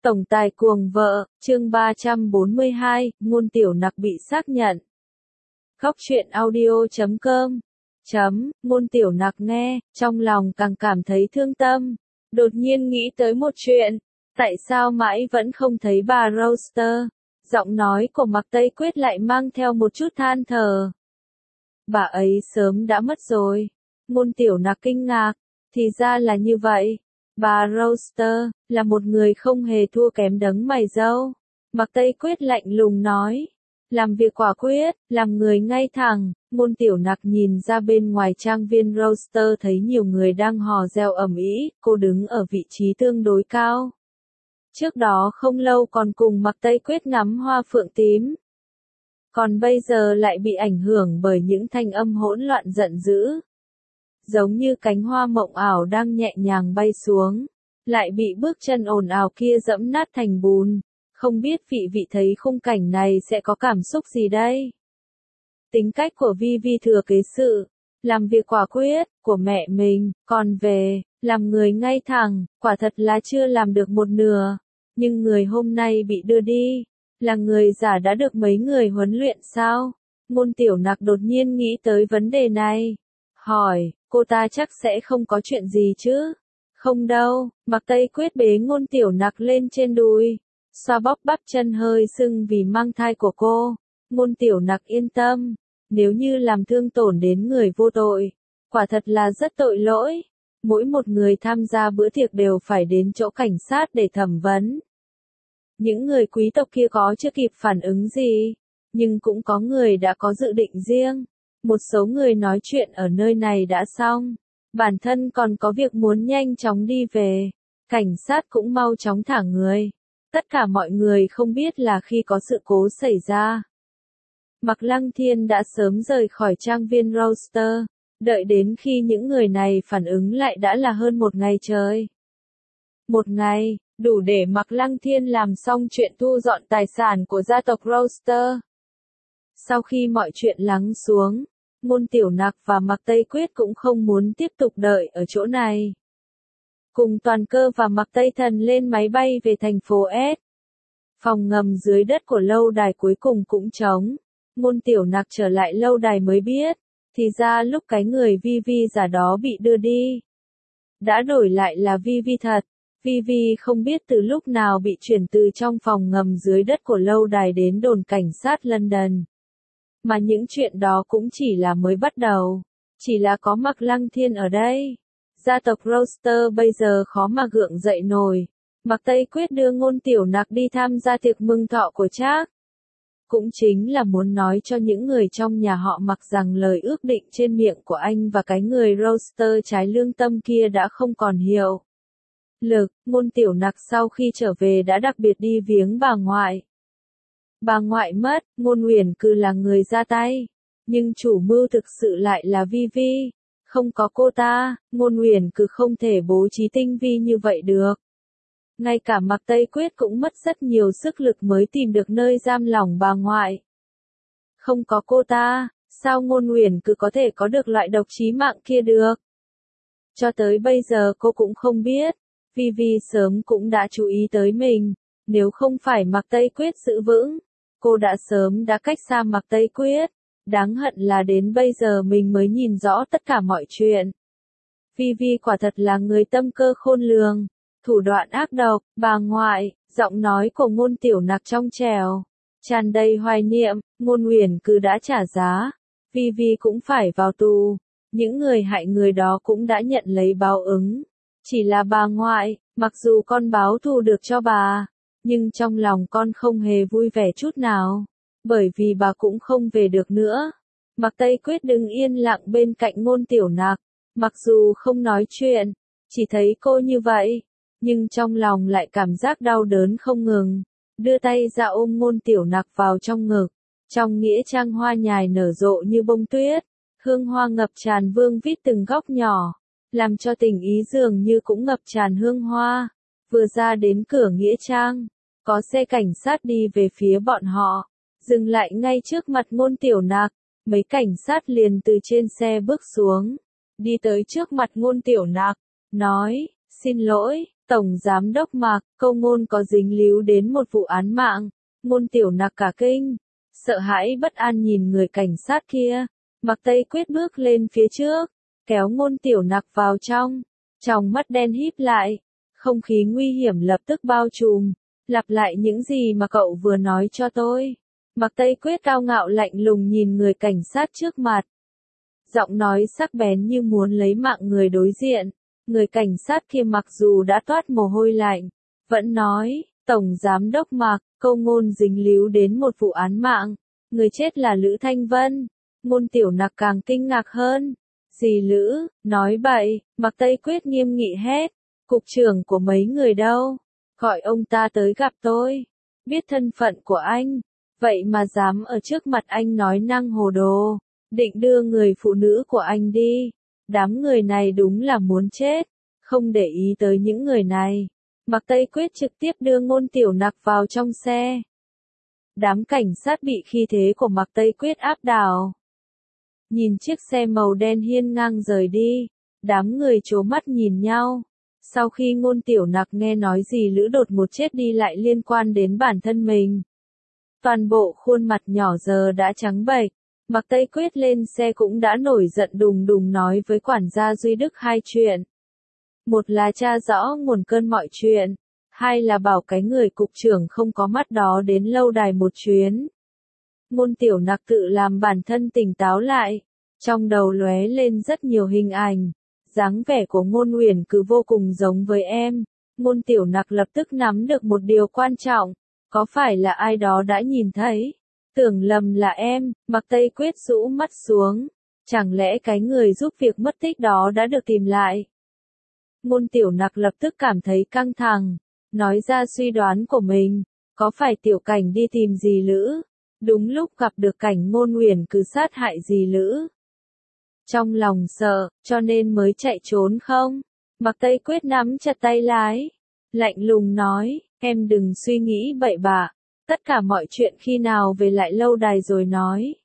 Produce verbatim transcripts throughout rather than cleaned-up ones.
Tổng tài cuồng vợ, chương ba trăm bốn mươi hai, Ngôn Tiểu Nặc bị xác nhận. Góc truyện audio chấm com chấm, Ngôn Tiểu Nặc nghe, trong lòng càng cảm thấy thương tâm. Đột nhiên nghĩ tới một chuyện, tại sao mãi vẫn không thấy bà Roster? Giọng nói của Mạc Tây Quyết lại mang theo một chút than thở. Bà ấy sớm đã mất rồi. Ngôn Tiểu Nặc kinh ngạc, thì ra là như vậy. Bà Roster, là một người không hề thua kém đấng mày râu. Mạc Tây Quyết lạnh lùng nói. Làm việc quả quyết, làm người ngay thẳng. Ngôn Tiểu Nặc nhìn ra bên ngoài trang viên Roster thấy nhiều người đang hò reo ầm ĩ, cô đứng ở vị trí tương đối cao. Trước đó không lâu còn cùng Mạc Tây Quyết ngắm hoa phượng tím. Còn bây giờ lại bị ảnh hưởng bởi những thanh âm hỗn loạn giận dữ. Giống như cánh hoa mộng ảo đang nhẹ nhàng bay xuống, lại bị bước chân ồn ào kia dẫm nát thành bùn. Không biết vị vị thấy khung cảnh này sẽ có cảm xúc gì đây? Tính cách của Vi Vi thừa kế sự, làm việc quả quyết, của mẹ mình, còn về, làm người ngay thẳng, quả thật là chưa làm được một nửa. Nhưng người hôm nay bị đưa đi, là người giả đã được mấy người huấn luyện sao? Ngôn Tiểu Nặc đột nhiên nghĩ tới vấn đề này. Hỏi, cô ta chắc sẽ không có chuyện gì chứ? Không đâu, Mạc Tây Quyết bế Ngôn Tiểu Nặc lên trên đùi, xoa bóp bắp chân hơi sưng vì mang thai của cô. Ngôn Tiểu Nặc yên tâm, nếu như làm thương tổn đến người vô tội, quả thật là rất tội lỗi. Mỗi một người tham gia bữa tiệc đều phải đến chỗ cảnh sát để thẩm vấn. Những người quý tộc kia có chưa kịp phản ứng gì, nhưng cũng có người đã có dự định riêng. Một số người nói chuyện ở nơi này đã xong, bản thân còn có việc muốn nhanh chóng đi về. Cảnh sát cũng mau chóng thả người. Tất cả mọi người không biết là khi có sự cố xảy ra, Mạc Lăng Thiên đã sớm rời khỏi trang viên Roster. Đợi đến khi những người này phản ứng lại đã là hơn một ngày trời. Một ngày, đủ để Mạc Lăng Thiên làm xong chuyện thu dọn tài sản của gia tộc Roster. Sau khi mọi chuyện lắng xuống, Ngôn Tiểu Nặc và Mạc Tây Quyết cũng không muốn tiếp tục đợi ở chỗ này. Cùng Toàn Cơ và Mạc Tây Thần lên máy bay về thành phố S. Phòng ngầm dưới đất của lâu đài cuối cùng cũng trống. Ngôn Tiểu Nặc trở lại lâu đài mới biết, thì ra lúc cái người Vi Vi giả đó bị đưa đi, đã đổi lại là Vi Vi thật. Vi Vi không biết từ lúc nào bị chuyển từ trong phòng ngầm dưới đất của lâu đài đến đồn cảnh sát London. Mà những chuyện đó cũng chỉ là mới bắt đầu. Chỉ là có Mạc Lăng Thiên ở đây, gia tộc Roster bây giờ khó mà gượng dậy nổi. Mạc Tây Quyết đưa Ngôn Tiểu Nặc đi tham gia tiệc mừng thọ của Trác. Cũng chính là muốn nói cho những người trong nhà họ Mạc rằng lời ước định trên miệng của anh và cái người Roster trái lương tâm kia đã không còn hiệu lực. Ngôn Tiểu Nặc sau khi trở về đã đặc biệt đi viếng bà ngoại. Bà ngoại mất, Ngôn Uyển Cừ là người ra tay, nhưng chủ mưu thực sự lại là Vi Vi. Không có cô ta, Ngôn Uyển Cừ không thể bố trí tinh vi như vậy được. Ngay cả Mạc Tây Quyết cũng mất rất nhiều sức lực mới tìm được nơi giam lỏng bà ngoại. Không có cô ta, sao Ngôn Uyển Cừ có thể có được loại độc chí mạng kia được? Cho tới bây giờ cô cũng không biết. Vi Vi sớm cũng đã chú ý tới mình. Nếu không phải Mạc Tây Quyết giữ vững, cô đã sớm đã cách xa Mạc Tây Quyết. Đáng hận là đến bây giờ mình mới nhìn rõ tất cả mọi chuyện. Vi Vi quả thật là người tâm cơ khôn lường, thủ đoạn ác độc. Bà ngoại, giọng nói của Ngôn Tiểu Nặc trong trẻo, tràn đầy hoài niệm. Ngôn Uyển Cừ đã trả giá, Vi Vi cũng phải vào tù. Những người hại người đó cũng đã nhận lấy báo ứng. Chỉ là bà ngoại, mặc dù con báo thù được cho bà, nhưng trong lòng con không hề vui vẻ chút nào, bởi vì bà cũng không về được nữa. Mạc Tây Quyết đứng yên lặng bên cạnh Ngôn Tiểu Nặc, mặc dù không nói chuyện, chỉ thấy cô như vậy, nhưng trong lòng lại cảm giác đau đớn không ngừng, đưa tay ra ôm Ngôn Tiểu Nặc vào trong ngực. Trong nghĩa trang hoa nhài nở rộ như bông tuyết, hương hoa ngập tràn vương vít từng góc nhỏ, làm cho tình ý dường như cũng ngập tràn hương hoa. Vừa ra đến cửa nghĩa trang, có xe cảnh sát đi về phía bọn họ, dừng lại ngay trước mặt Ngôn Tiểu Nặc. Mấy cảnh sát liền từ trên xe bước xuống, đi tới trước mặt Ngôn Tiểu Nặc, nói, Xin lỗi, Tổng Giám đốc Mạc, Câu Ngôn có dính líu đến một vụ án mạng. Ngôn Tiểu Nặc cả kinh, sợ hãi bất an nhìn người cảnh sát kia. Mạc Tây Quyết bước lên phía trước, kéo Ngôn Tiểu Nặc vào trong. Trong mắt đen híp lại, không khí nguy hiểm lập tức bao trùm. Lặp lại những gì mà cậu vừa nói cho tôi. Mạc Tây Quyết cao ngạo lạnh lùng nhìn người cảnh sát trước mặt. Giọng nói sắc bén như muốn lấy mạng người đối diện. Người cảnh sát kia mặc dù đã toát mồ hôi lạnh, vẫn nói, Tổng Giám đốc Mạc, Câu Ngôn dính líu đến một vụ án mạng. Người chết là Lữ Thanh Vân. Ngôn Tiểu Nặc càng kinh ngạc hơn. Gì Lữ, nói bậy, Mạc Tây Quyết nghiêm nghị hét. Cục trưởng của mấy người đâu? Gọi ông ta tới gặp tôi. Biết thân phận của anh, vậy mà dám ở trước mặt anh nói năng hồ đồ. Định đưa người phụ nữ của anh đi. Đám người này đúng là muốn chết. Không để ý tới những người này. Mạc Tây Quyết trực tiếp đưa Ngôn Tiểu Nặc vào trong xe. Đám cảnh sát bị khí thế của Mạc Tây Quyết áp đảo. Nhìn chiếc xe màu đen hiên ngang rời đi. Đám người trố mắt nhìn nhau. Sau khi Ngôn Tiểu Nặc nghe nói gì Lữ đột ngột chết đi lại liên quan đến bản thân mình. Toàn bộ khuôn mặt nhỏ giờ đã trắng bệch. Mạc Tây Quyết lên xe cũng đã nổi giận đùng đùng nói với quản gia Duy Đức hai chuyện. Một là tra rõ nguồn cơn mọi chuyện. Hai là bảo cái người cục trưởng không có mắt đó đến lâu đài một chuyến. Ngôn Tiểu Nặc tự làm bản thân tỉnh táo lại. Trong đầu lóe lên rất nhiều hình ảnh. Dáng vẻ của Ngôn Uyển cứ vô cùng giống với em. Ngôn Tiểu Nặc lập tức nắm được một điều quan trọng. Có phải là ai đó đã nhìn thấy? Tưởng lầm là em. Mạc Tây Quyết rũ mắt xuống. Chẳng lẽ cái người giúp việc mất tích đó đã được tìm lại? Ngôn Tiểu Nặc lập tức cảm thấy căng thẳng. Nói ra suy đoán của mình. Có phải Tiểu Cảnh đi tìm dì Lữ? Đúng lúc gặp được cảnh Ngôn Uyển cứ sát hại dì Lữ. Trong lòng sợ, cho nên mới chạy trốn không? Mạc Tây Quyết nắm chặt tay lái. Lạnh lùng nói, em đừng suy nghĩ bậy bạ. Tất cả mọi chuyện khi nào về lại lâu đài rồi nói.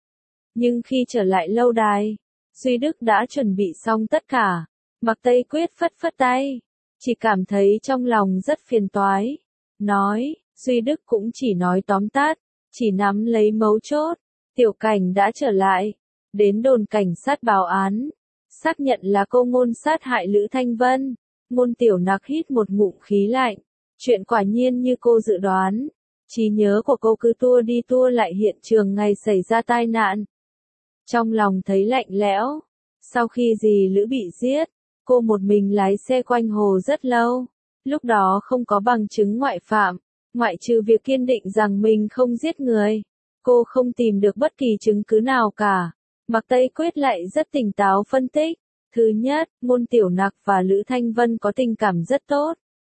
Nhưng khi trở lại lâu đài, Duy Đức đã chuẩn bị xong tất cả. Mạc Tây Quyết phất phất tay. Chỉ cảm thấy trong lòng rất phiền toái. Nói, Duy Đức cũng chỉ nói tóm tắt. Chỉ nắm lấy mấu chốt. Tiểu Cảnh đã trở lại. Đến đồn cảnh sát báo án. Xác nhận là Câu Ngôn sát hại Lữ Thanh Vân. Ngôn Tiểu Nặc hít một ngụm khí lạnh. Chuyện quả nhiên như cô dự đoán. Trí nhớ của cô cứ tua đi tua lại hiện trường ngày xảy ra tai nạn. Trong lòng thấy lạnh lẽo. Sau khi dì Lữ bị giết, cô một mình lái xe quanh hồ rất lâu. Lúc đó không có bằng chứng ngoại phạm. Ngoại trừ việc kiên định rằng mình không giết người. Cô không tìm được bất kỳ chứng cứ nào cả. Mạc Tây Quyết lại rất tỉnh táo phân tích. Thứ nhất, Ngôn Tiểu Nặc và Lữ Thanh Vân có tình cảm rất tốt.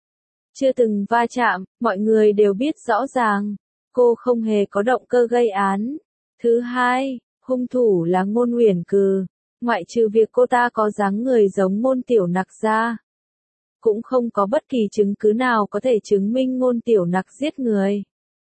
Chưa từng va chạm, mọi người đều biết rõ ràng. Cô không hề có động cơ gây án. Thứ hai, hung thủ là Ngôn Uyển Cừ. Ngoại trừ việc cô ta có dáng người giống Ngôn Tiểu Nặc ra. Cũng không có bất kỳ chứng cứ nào có thể chứng minh Ngôn Tiểu Nặc giết người.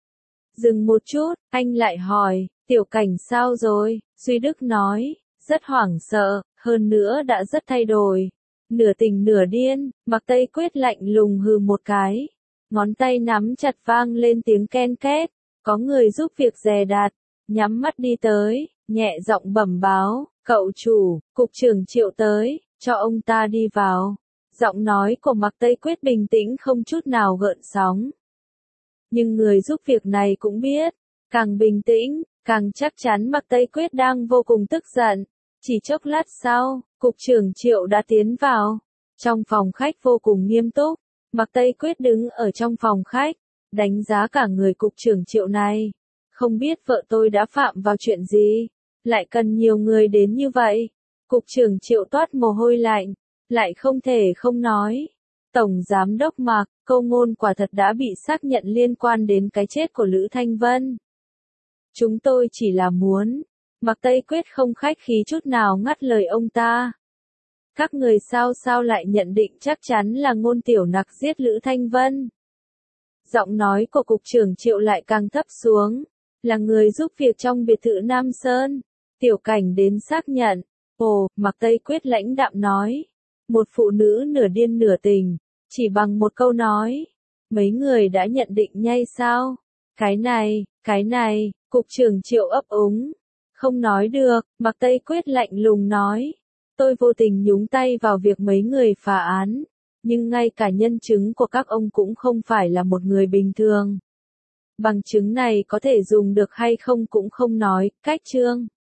Dừng một chút, anh lại hỏi, Tiểu Cảnh sao rồi? Duy Đức nói, rất hoảng sợ, hơn nữa đã rất thay đổi. Nửa tình nửa điên. Mạc Tây Quyết lạnh lùng hừ một cái. Ngón tay nắm chặt vang lên tiếng ken két. Có người giúp việc dè đặt. Nhắm mắt đi tới, nhẹ giọng bẩm báo, cậu chủ, cục trưởng Triệu tới, cho ông ta đi vào. Giọng nói của Mạc Tây Quyết bình tĩnh không chút nào gợn sóng. Nhưng người giúp việc này cũng biết, càng bình tĩnh, càng chắc chắn Mạc Tây Quyết đang vô cùng tức giận. Chỉ chốc lát sau, cục trưởng Triệu đã tiến vào. Trong phòng khách vô cùng nghiêm túc, Mạc Tây Quyết đứng ở trong phòng khách, đánh giá cả người cục trưởng Triệu này. Không biết vợ tôi đã phạm vào chuyện gì, lại cần nhiều người đến như vậy. Cục trưởng Triệu toát mồ hôi lạnh, lại không thể không nói. Tổng Giám đốc Mạc, Câu Ngôn quả thật đã bị xác nhận liên quan đến cái chết của Lữ Thanh Vân. Chúng tôi chỉ là muốn. Mạc Tây Quyết không khách khí chút nào ngắt lời ông ta. Các người sao sao lại nhận định chắc chắn là Ngôn Tiểu Nặc giết Lữ Thanh Vân. Giọng nói của cục trưởng Triệu lại càng thấp xuống. Là người giúp việc trong biệt thự Nam Sơn. Tiểu Cảnh đến xác nhận. Ồ, Mạc Tây Quyết lãnh đạm nói. Một phụ nữ nửa điên nửa tình, chỉ bằng một câu nói. Mấy người đã nhận định ngay sao? Cái này, cái này, cục trưởng Triệu ấp úng. Không nói được, Mạc Tây Quyết lạnh lùng nói. Tôi vô tình nhúng tay vào việc mấy người phá án, nhưng ngay cả nhân chứng của các ông cũng không phải là một người bình thường. Bằng chứng này có thể dùng được hay không cũng không nói, cách trương.